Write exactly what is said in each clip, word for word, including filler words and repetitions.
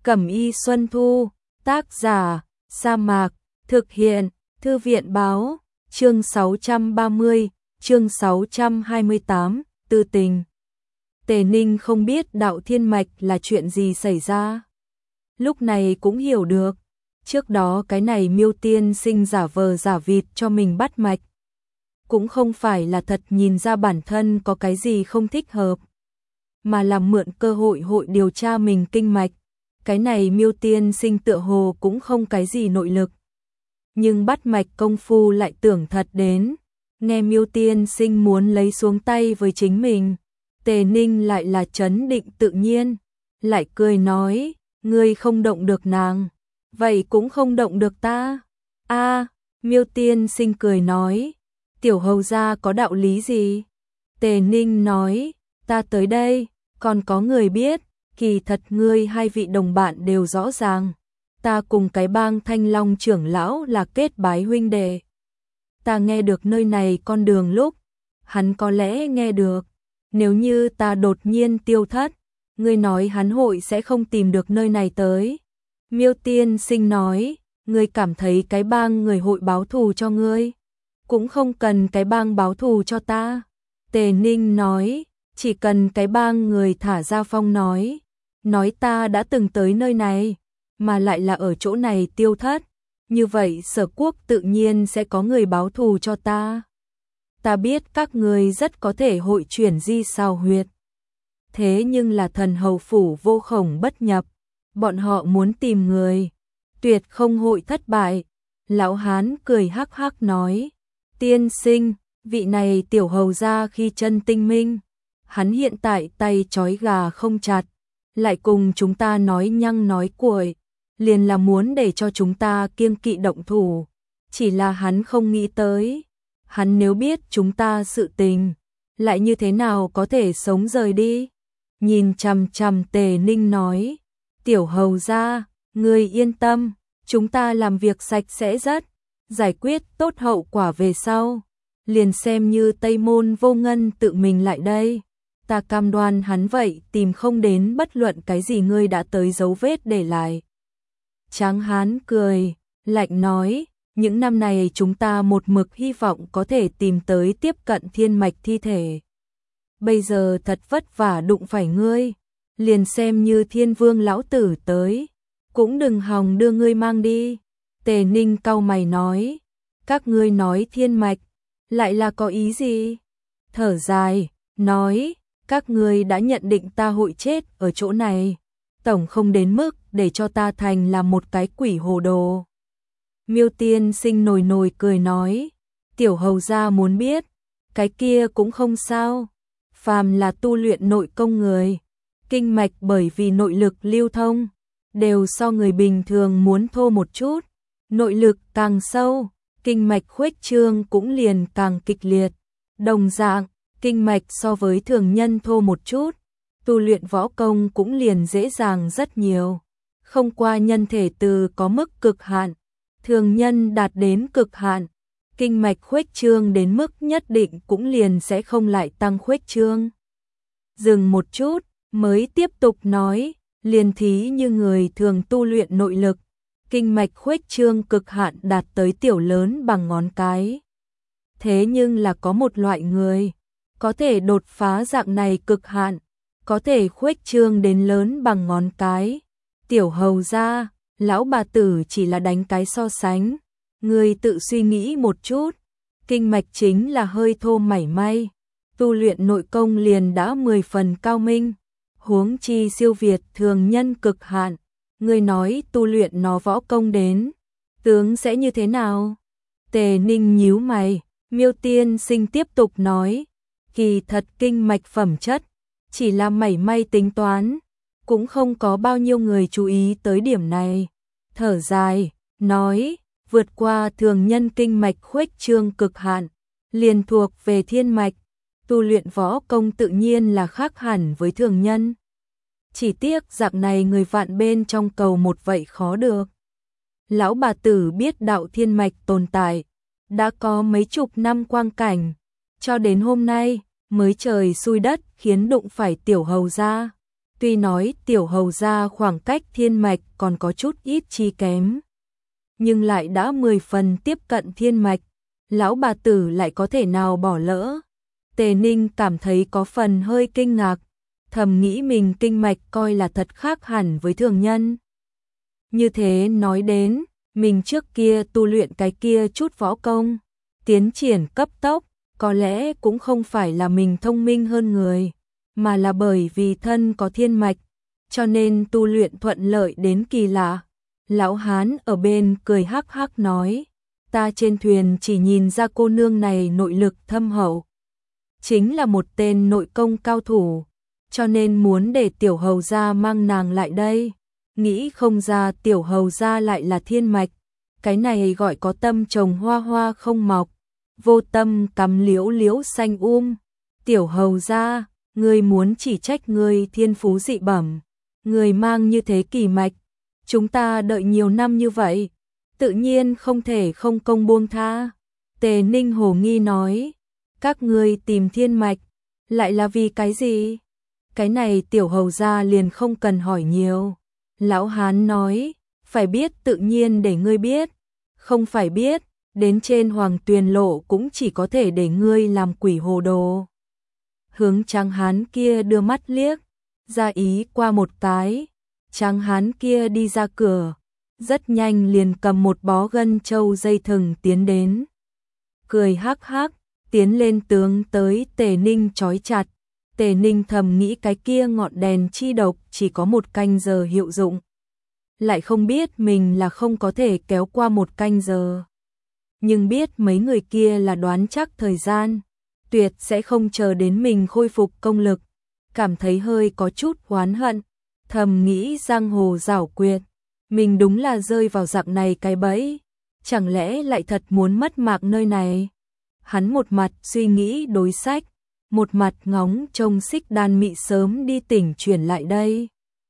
Cẩm y Xuân Thu, tác giả, Sa Mạc, thực hiện, Thư viện báo, chương sáu trăm ba mươi, chương sáu trăm hai mươi tám, tư tình. Tề Ninh không biết đạo thiên mạch là chuyện gì xảy ra. Lúc này cũng hiểu được, trước đó cái này Miêu tiên sinh giả vờ giả vịt cho mình bắt mạch. Cũng không phải là thật nhìn ra bản thân có cái gì không thích hợp, mà là mượn cơ hội hội điều tra mình kinh mạch. Cái này Miêu tiên sinh tựa hồ cũng không cái gì nội lực, nhưng bắt mạch công phu lại tưởng thật đến. Nghe Miêu tiên sinh muốn lấy xuống tay với chính mình, Tề Ninh lại là trấn định tự nhiên, lại cười nói, ngươi không động được nàng, vậy cũng không động được ta. A, Miêu tiên sinh cười nói, tiểu hầu gia có đạo lý gì? Tề Ninh nói, ta tới đây, còn có người biết, kỳ thật ngươi hai vị đồng bạn đều rõ ràng, ta cùng cái bang Thanh Long trưởng lão là kết bái huynh đệ. Ta nghe được nơi này con đường lúc, hắn có lẽ nghe được, nếu như ta đột nhiên tiêu thất, ngươi nói hắn hội sẽ không tìm được nơi này tới. Miêu tiên sinh nói, ngươi cảm thấy cái bang người hội báo thù cho ngươi, cũng không cần cái bang báo thù cho ta. Tề Ninh nói, chỉ cần cái bang người thả ra phong nói, nói ta đã từng tới nơi này, mà lại là ở chỗ này tiêu thất, như vậy Sở Quốc tự nhiên sẽ có người báo thù cho ta. Ta biết các người rất có thể hội chuyển di sao huyệt, thế nhưng là thần hầu phủ vô khổng bất nhập, bọn họ muốn tìm người, tuyệt không hội thất bại. Lão hán cười hắc hắc nói, tiên sinh, vị này tiểu hầu gia khi chân tinh minh, hắn hiện tại tay trói gà không chặt, lại cùng chúng ta nói nhăng nói cuội, liền là muốn để cho chúng ta kiêng kỵ động thủ, chỉ là hắn không nghĩ tới, hắn nếu biết chúng ta sự tình, lại như thế nào có thể sống rời đi. Nhìn chằm chằm Tề Ninh nói, tiểu hầu gia, ngươi yên tâm, chúng ta làm việc sạch sẽ rất, giải quyết tốt hậu quả về sau, liền xem như Tây Môn Vô Ngân tự mình lại đây, ta cam đoan hắn vậy tìm không đến bất luận cái gì ngươi đã tới dấu vết để lại. Tráng hán cười, lạnh nói, những năm này chúng ta một mực hy vọng có thể tìm tới tiếp cận thiên mạch thi thể. Bây giờ thật vất vả đụng phải ngươi, liền xem như Thiên Vương lão tử tới, cũng đừng hòng đưa ngươi mang đi. Tề Ninh cau mày nói, các ngươi nói thiên mạch, lại là có ý gì? Thở dài, nói, các ngươi đã nhận định ta hội chết ở chỗ này, tổng không đến mức để cho ta thành là một cái quỷ hồ đồ. Miêu tiên sinh nồi nồi cười nói, tiểu hầu gia muốn biết, cái kia cũng không sao, phàm là tu luyện nội công người, kinh mạch bởi vì nội lực lưu thông, đều so người bình thường muốn thô một chút, nội lực càng sâu, kinh mạch khuếch trương cũng liền càng kịch liệt. Đồng dạng, kinh mạch so với thường nhân thô một chút, tu luyện võ công cũng liền dễ dàng rất nhiều, không qua nhân thể từ có mức cực hạn, thường nhân đạt đến cực hạn, kinh mạch khuếch trương đến mức nhất định cũng liền sẽ không lại tăng khuếch trương. Dừng một chút, mới tiếp tục nói, liền thí như người thường tu luyện nội lực, kinh mạch khuếch trương cực hạn đạt tới tiểu lớn bằng ngón cái. Thế nhưng là có một loại người, có thể đột phá dạng này cực hạn, có thể khuếch trương đến lớn bằng ngón cái. Tiểu hầu gia, lão bà tử chỉ là đánh cái so sánh, người tự suy nghĩ một chút, kinh mạch chính là hơi thô mảy may, tu luyện nội công liền đã mười phần cao minh, huống chi siêu việt thường nhân cực hạn, người nói tu luyện nó võ công đến, tướng sẽ như thế nào? Tề Ninh nhíu mày, Miêu tiên sinh tiếp tục nói, kỳ thật kinh mạch phẩm chất, chỉ là mảy may tính toán, cũng không có bao nhiêu người chú ý tới điểm này. Thở dài, nói, vượt qua thường nhân kinh mạch khuếch trương cực hạn, liền thuộc về thiên mạch, tu luyện võ công tự nhiên là khác hẳn với thường nhân. Chỉ tiếc dạng này người vạn bên trong cầu một vậy khó được. Lão bà tử biết đạo thiên mạch tồn tại, đã có mấy chục năm quang cảnh, cho đến hôm nay mới trời xui đất khiến đụng phải tiểu hầu gia. Tuy nói tiểu hầu gia khoảng cách thiên mạch còn có chút ít chi kém, nhưng lại đã mười phần tiếp cận thiên mạch, lão bà tử lại có thể nào bỏ lỡ. Tề Ninh cảm thấy có phần hơi kinh ngạc, thầm nghĩ mình kinh mạch coi là thật khác hẳn với thường nhân. Như thế nói đến, mình trước kia tu luyện cái kia chút võ công, tiến triển cấp tốc, có lẽ cũng không phải là mình thông minh hơn người, mà là bởi vì thân có thiên mạch, cho nên tu luyện thuận lợi đến kỳ lạ. Lão hán ở bên cười hắc hắc nói, ta trên thuyền chỉ nhìn ra cô nương này nội lực thâm hậu, chính là một tên nội công cao thủ, cho nên muốn để tiểu hầu gia mang nàng lại đây. Nghĩ không ra tiểu hầu gia lại là thiên mạch, cái này gọi có tâm trồng hoa hoa không mọc, vô tâm cắm liễu liễu xanh um. Tiểu hầu gia, ngươi muốn chỉ trách ngươi thiên phú dị bẩm, người mang như thế kỳ mạch, chúng ta đợi nhiều năm như vậy, tự nhiên không thể không công buông tha. Tề Ninh hồ nghi nói, các ngươi tìm thiên mạch, lại là vì cái gì? Cái này tiểu hầu gia liền không cần hỏi nhiều. Lão hán nói, phải biết tự nhiên để ngươi biết, không phải biết, đến trên hoàng tuyền lộ cũng chỉ có thể để ngươi làm quỷ hồ đồ. Hướng tráng hán kia đưa mắt liếc, ra ý qua một cái, tráng hán kia đi ra cửa, rất nhanh liền cầm một bó gân châu dây thừng tiến đến. Cười hắc hắc, tiến lên tướng tới Tề Ninh trói chặt. Tề Ninh thầm nghĩ cái kia ngọn đèn chi độc chỉ có một canh giờ hiệu dụng, lại không biết mình là không có thể kéo qua một canh giờ. Nhưng biết mấy người kia là đoán chắc thời gian, tuyệt sẽ không chờ đến mình khôi phục công lực, cảm thấy hơi có chút oán hận, thầm nghĩ giang hồ giảo quyệt, mình đúng là rơi vào dạng này cái bẫy, chẳng lẽ lại thật muốn mất mạng nơi này. Hắn một mặt suy nghĩ đối sách, một mặt ngóng trông Xích Đan Mị sớm đi tỉnh chuyển lại đây.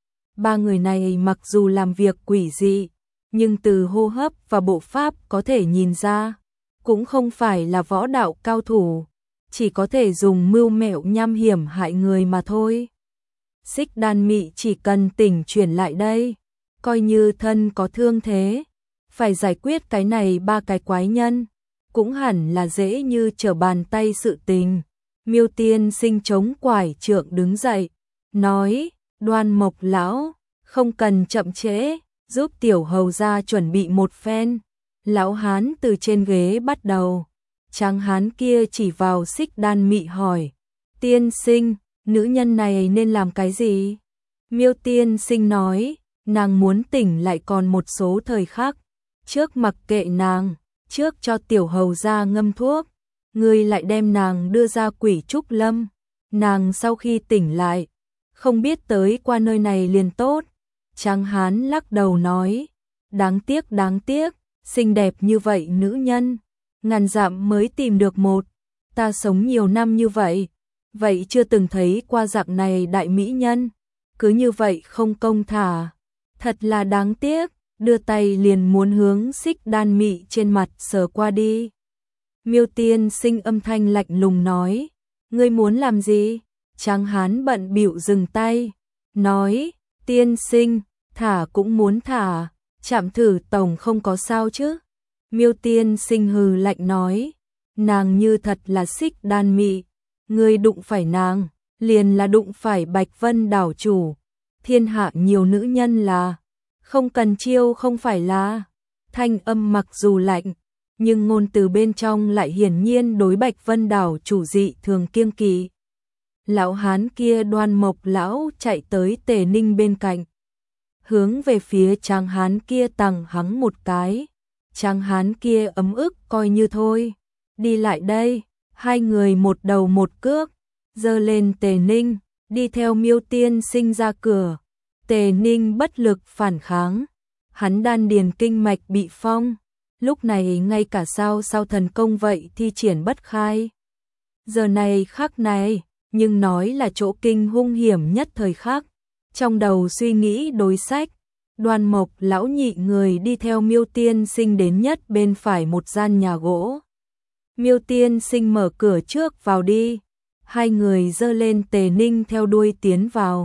Ba người này mặc dù làm việc quỷ dị, nhưng từ hô hấp và bộ pháp có thể nhìn ra, cũng không phải là võ đạo cao thủ, chỉ có thể dùng mưu mẹo nham hiểm hại người mà thôi. Xích Đan Mị chỉ cần tỉnh chuyển lại đây, coi như thân có thương thế, phải giải quyết cái này ba cái quái nhân, cũng hẳn là dễ như trở bàn tay sự tình. Miêu Tiên Sinh chống quải trượng đứng dậy, nói, Đoan Mộc lão, không cần chậm trễ, giúp tiểu hầu gia chuẩn bị một phen. Lão hán từ trên ghế bắt đầu, tráng hán kia chỉ vào Xích Đan Mị hỏi, Tiên Sinh, nữ nhân này nên làm cái gì? Miêu Tiên Sinh nói, nàng muốn tỉnh lại còn một số thời khắc, trước mặc kệ nàng, trước cho tiểu hầu gia ngâm thuốc, ngươi lại đem nàng đưa ra Quỷ Trúc Lâm, nàng sau khi tỉnh lại, không biết tới qua nơi này liền tốt. Tráng hán lắc đầu nói, đáng tiếc đáng tiếc, xinh đẹp như vậy nữ nhân, ngàn dặm mới tìm được một, ta sống nhiều năm như vậy, vậy chưa từng thấy qua dạng này đại mỹ nhân, cứ như vậy không công thả, thật là đáng tiếc, đưa tay liền muốn hướng Xích Đan Mị trên mặt sờ qua đi. Miêu Tiên Sinh âm thanh lạnh lùng nói, ngươi muốn làm gì? Tráng hán bận bịu dừng tay, nói, Tiên Sinh, thả cũng muốn thả, chạm thử tổng không có sao chứ. Miêu Tiên Sinh hừ lạnh nói, nàng như thật là Xích Đan Mị, ngươi đụng phải nàng, liền là đụng phải Bạch Vân đảo chủ, thiên hạ nhiều nữ nhân là, không cần chiêu không phải là. Thanh âm mặc dù lạnh, nhưng ngôn từ bên trong lại hiển nhiên đối Bạch Vân đảo chủ dị thường kiêng kỵ. Lão hán kia Đoan Mộc lão chạy tới Tề Ninh bên cạnh, hướng về phía tráng hán kia tằng hắng một cái. Tráng hán kia ấm ức coi như thôi, đi lại đây. Hai người một đầu một cước, giơ lên Tề Ninh, đi theo Miêu Tiên Sinh ra cửa. Tề Ninh bất lực phản kháng, hắn đan điền kinh mạch bị phong, lúc này ngay cả sao sao thần công vậy thi triển bất khai. Giờ này khắc này, nhưng nói là chỗ kinh hung hiểm nhất thời khắc, trong đầu suy nghĩ đối sách, Đoan Mộc lão nhị người đi theo Miêu Tiên Sinh đến nhất bên phải một gian nhà gỗ. Miêu Tiên Sinh mở cửa trước vào đi, hai người giơ lên Tề Ninh theo đuôi tiến vào.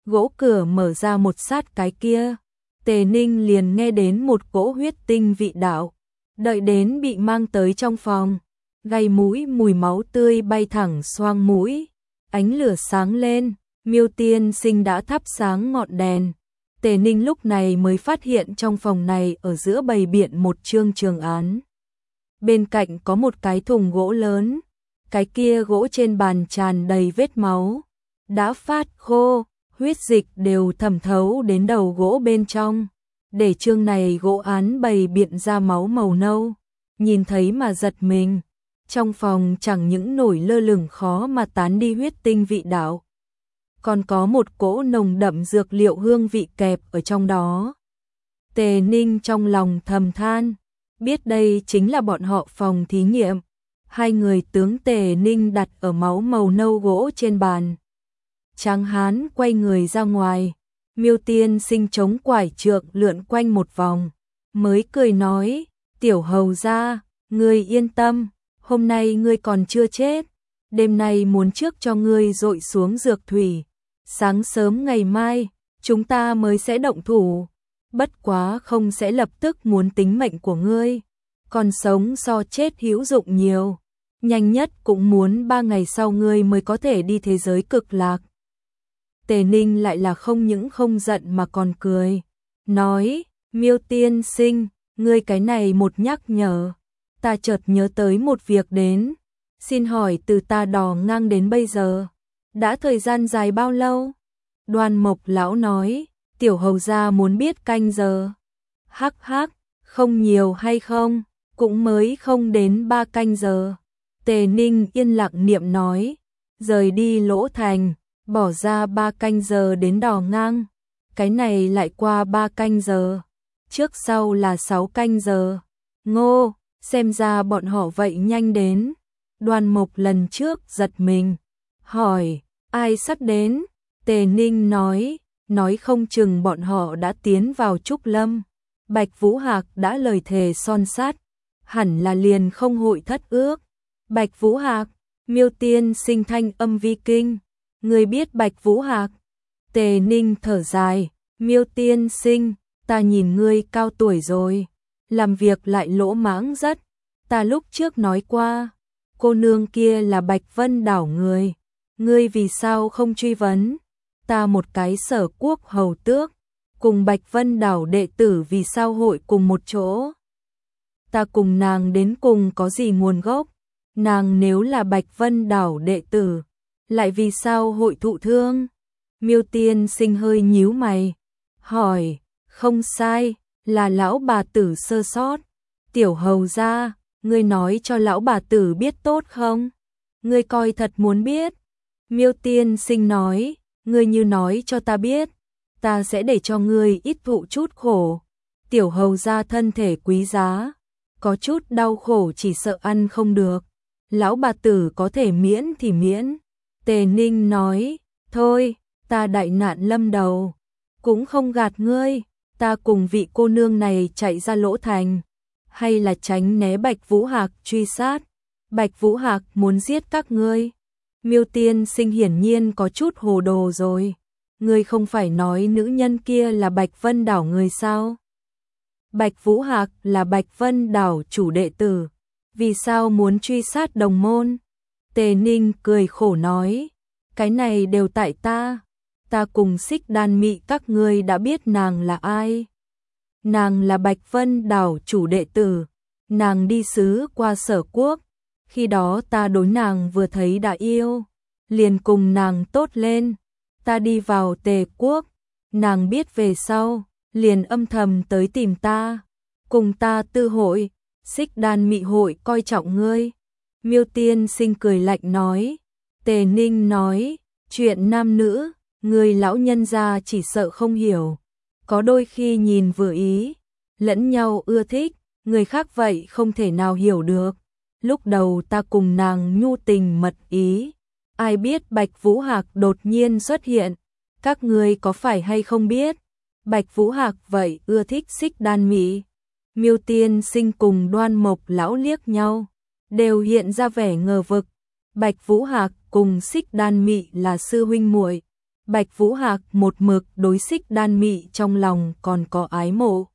gỗ cửa mở ra một sát cái kia, Tề Ninh liền nghe đến một cỗ huyết tinh vị đạo, đợi đến bị mang tới trong phòng, gây mũi mùi máu tươi bay thẳng xoang mũi, ánh lửa sáng lên, Miêu Tiên Sinh đã thắp sáng ngọn đèn. Tề Ninh lúc này mới phát hiện trong phòng này ở giữa bày biện một chương trường án. Bên cạnh có một cái thùng gỗ lớn, cái kia gỗ trên bàn tràn đầy vết máu, đã phát khô, huyết dịch đều thẩm thấu đến đầu gỗ bên trong. Để chương này gỗ án bày biện ra máu màu nâu, nhìn thấy mà giật mình. Trong phòng chẳng những nổi lơ lửng khó mà tán đi huyết tinh vị đạo, còn có một cỗ nồng đậm dược liệu hương vị kẹp ở trong đó. Tề Ninh trong lòng thầm than, biết đây chính là bọn họ phòng thí nghiệm. Hai người tướng Tề Ninh đặt ở máu màu nâu gỗ trên bàn. Tráng hán quay người ra ngoài, Miêu Tiên Sinh chống quải trượng lượn quanh một vòng, mới cười nói, tiểu hầu gia, ngươi yên tâm, hôm nay ngươi còn chưa chết, đêm nay muốn trước cho ngươi dội xuống dược thủy, sáng sớm ngày mai, chúng ta mới sẽ động thủ, bất quá không sẽ lập tức muốn tính mệnh của ngươi, còn sống so chết hữu dụng nhiều, nhanh nhất cũng muốn ba ngày sau ngươi mới có thể đi thế giới cực lạc. Tề Ninh lại là không những không giận mà còn cười, nói, Miêu Tiên Sinh, ngươi cái này một nhắc nhở, ta chợt nhớ tới một việc đến, xin hỏi từ ta đò ngang đến bây giờ, đã thời gian dài bao lâu? Đoan Mộc lão nói, tiểu hầu gia muốn biết canh giờ. Hắc hắc, không nhiều hay không, cũng mới không đến ba canh giờ. Tề Ninh yên lặng niệm nói, rời đi Lỗ Thành, bỏ ra ba canh giờ đến đò ngang, cái này lại qua ba canh giờ, trước sau là sáu canh giờ. Ngô, xem ra bọn họ vậy nhanh đến. Đoan Mộc lần trước giật mình, hỏi, ai sắp đến? Tề Ninh nói, nói không chừng bọn họ đã tiến vào Trúc Lâm. Bạch Vũ Hạc đã lời thề son sắt, hẳn là liền không hội thất ước. Bạch Vũ Hạc, Miêu Tiên Sinh thanh âm vi kinh, người biết Bạch Vũ Hạc? Tề Ninh thở dài, Miêu Tiên Sinh, ta nhìn ngươi cao tuổi rồi, làm việc lại lỗ mãng rất, ta lúc trước nói qua, cô nương kia là Bạch Vân Đảo người, ngươi vì sao không truy vấn? Ta một cái Sở Quốc hầu tước, cùng Bạch Vân Đảo đệ tử vì sao hội cùng một chỗ? Ta cùng nàng đến cùng có gì nguồn gốc? Nàng nếu là Bạch Vân Đảo đệ tử, lại vì sao hội thụ thương? Miêu Tiên Sinh hơi nhíu mày, hỏi, không sai, là lão bà tử sơ sót. Tiểu hầu gia, ngươi nói cho lão bà tử biết tốt không? Ngươi coi thật muốn biết. Miêu Tiên Sinh nói, ngươi như nói cho ta biết, ta sẽ để cho ngươi ít thụ chút khổ. Tiểu hầu gia thân thể quý giá, có chút đau khổ chỉ sợ ăn không được. Lão bà tử có thể miễn thì miễn. Tề Ninh nói, thôi, ta đại nạn lâm đầu, cũng không gạt ngươi, ta cùng vị cô nương này chạy ra Lỗ Thành, hay là tránh né Bạch Vũ Hạc truy sát. Bạch Vũ Hạc muốn giết các ngươi. Miêu Tiên Sinh hiển nhiên có chút hồ đồ rồi. Ngươi không phải nói nữ nhân kia là Bạch Vân Đảo người sao? Bạch Vũ Hạc là Bạch Vân Đảo chủ đệ tử, vì sao muốn truy sát đồng môn? Tề Ninh cười khổ nói, cái này đều tại ta, ta cùng Xích Đan Mị các ngươi đã biết nàng là ai. Nàng là Bạch Vân Đảo chủ đệ tử, nàng đi sứ qua Sở Quốc, khi đó ta đối nàng vừa thấy đã yêu, liền cùng nàng tốt lên, ta đi vào Tề Quốc, nàng biết về sau, liền âm thầm tới tìm ta, cùng ta tư hội, Xích Đan Mị hội coi trọng ngươi. Miêu Tiên Sinh cười lạnh nói, Tề Ninh nói, chuyện nam nữ, người lão nhân gia chỉ sợ không hiểu, có đôi khi nhìn vừa ý, lẫn nhau ưa thích, người khác vậy không thể nào hiểu được. Lúc đầu ta cùng nàng nhu tình mật ý, ai biết Bạch Vũ Hạc đột nhiên xuất hiện, các ngươi có phải hay không biết, Bạch Vũ Hạc vậy ưa thích Xích Đan Mị. Miêu Tiên Sinh cùng Đoan Mộc lão liếc nhau, đều hiện ra vẻ ngờ vực. Bạch Vũ Hạc cùng Xích Đan Mị là sư huynh muội, Bạch Vũ Hạc một mực đối Xích Đan Mị trong lòng còn có ái mộ.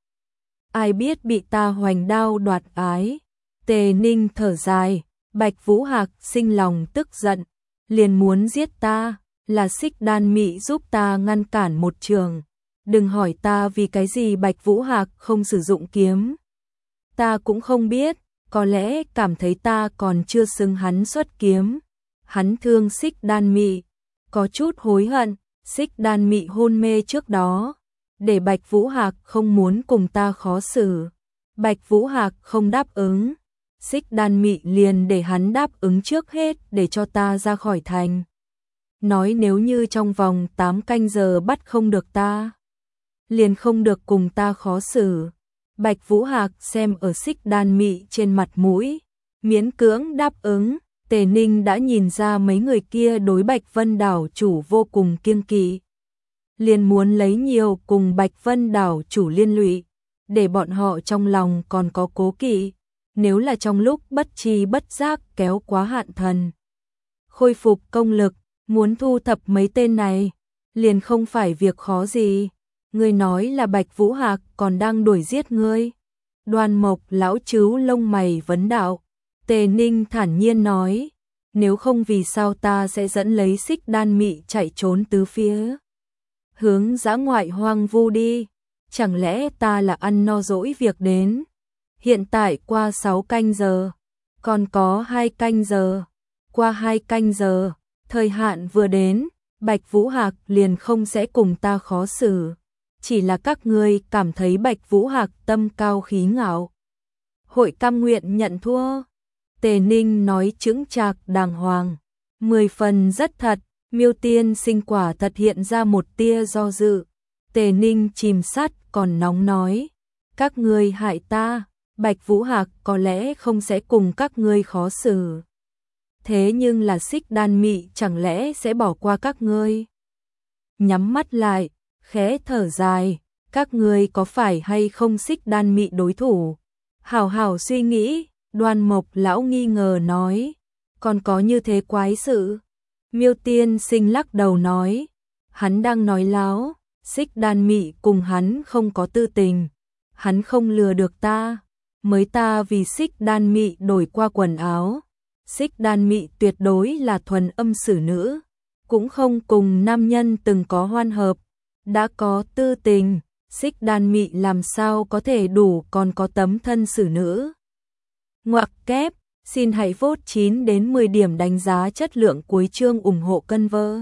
Ai biết bị ta hoành đao đoạt ái. Tề Ninh thở dài, Bạch Vũ Hạc sinh lòng tức giận, liền muốn giết ta, là Xích Đan Mị giúp ta ngăn cản một trường. Đừng hỏi ta vì cái gì Bạch Vũ Hạc không sử dụng kiếm. Ta cũng không biết, có lẽ cảm thấy ta còn chưa xứng hắn xuất kiếm. Hắn thương Xích Đan Mị, có chút hối hận, Xích Đan Mị hôn mê trước đó, để Bạch Vũ Hạc không muốn cùng ta khó xử. Bạch Vũ Hạc không đáp ứng, Xích Đan Mị liền để hắn đáp ứng trước hết để cho ta ra khỏi thành. Nói nếu như trong vòng tám canh giờ bắt không được ta, liền không được cùng ta khó xử. Bạch Vũ Hạc xem ở Xích Đan Mị trên mặt mũi, miễn cưỡng đáp ứng. Tề Ninh đã nhìn ra mấy người kia đối Bạch Vân Đảo chủ vô cùng kiêng kỵ, liền muốn lấy nhiều cùng Bạch Vân Đảo chủ liên lụy, để bọn họ trong lòng còn có cố kỵ, nếu là trong lúc bất tri bất giác kéo quá hạn thần. Khôi phục công lực, muốn thu thập mấy tên này, liền không phải việc khó gì. Ngươi nói là Bạch Vũ Hạc còn đang đuổi giết ngươi. Đoan Mộc lão trứu lông mày vấn đạo. Tề Ninh thản nhiên nói, nếu không vì sao ta sẽ dẫn lấy Xích Đan Mị chạy trốn tứ phía, hướng dã ngoại hoang vu đi, chẳng lẽ ta là ăn no dỗi việc đến. Hiện tại qua sáu canh giờ, còn có hai canh giờ, qua hai canh giờ, thời hạn vừa đến, Bạch Vũ Hạc liền không sẽ cùng ta khó xử, chỉ là các ngươi cảm thấy Bạch Vũ Hạc tâm cao khí ngạo, hội cam nguyện nhận thua. Tề Ninh nói chững chạc đàng hoàng, mười phần rất thật. Miêu Tiên Sinh quả thật hiện ra một tia do dự. Tề Ninh chìm sát còn nóng nói, các ngươi hại ta, Bạch Vũ Hạc có lẽ không sẽ cùng các ngươi khó xử. Thế nhưng là Xích Đan Mị chẳng lẽ sẽ bỏ qua các ngươi? Nhắm mắt lại, khẽ thở dài, các ngươi có phải hay không Xích Đan Mị đối thủ? Hảo hảo suy nghĩ. Đoan Mộc lão nghi ngờ nói, còn có như thế quái sự? Miêu Tiên Sinh lắc đầu nói, hắn đang nói láo, Xích Đan Mị cùng hắn không có tư tình, hắn không lừa được ta, mới ta vì Xích Đan Mị đổi qua quần áo. Xích Đan Mị tuyệt đối là thuần âm xử nữ, cũng không cùng nam nhân từng có hoan hợp, đã có tư tình, Xích Đan Mị làm sao có thể đủ còn có tấm thân xử nữ. Ngoặc kép, xin hãy vote chín đến mười điểm đánh giá chất lượng cuối chương ủng hộ cân vơ.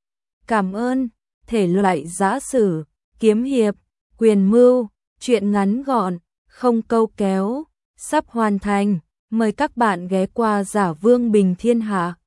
Cảm ơn. Thể loại giã sử, kiếm hiệp, quyền mưu, truyện ngắn gọn, không câu kéo, sắp hoàn thành. Mời các bạn ghé qua Giả Vương Bình Thiên Hạ.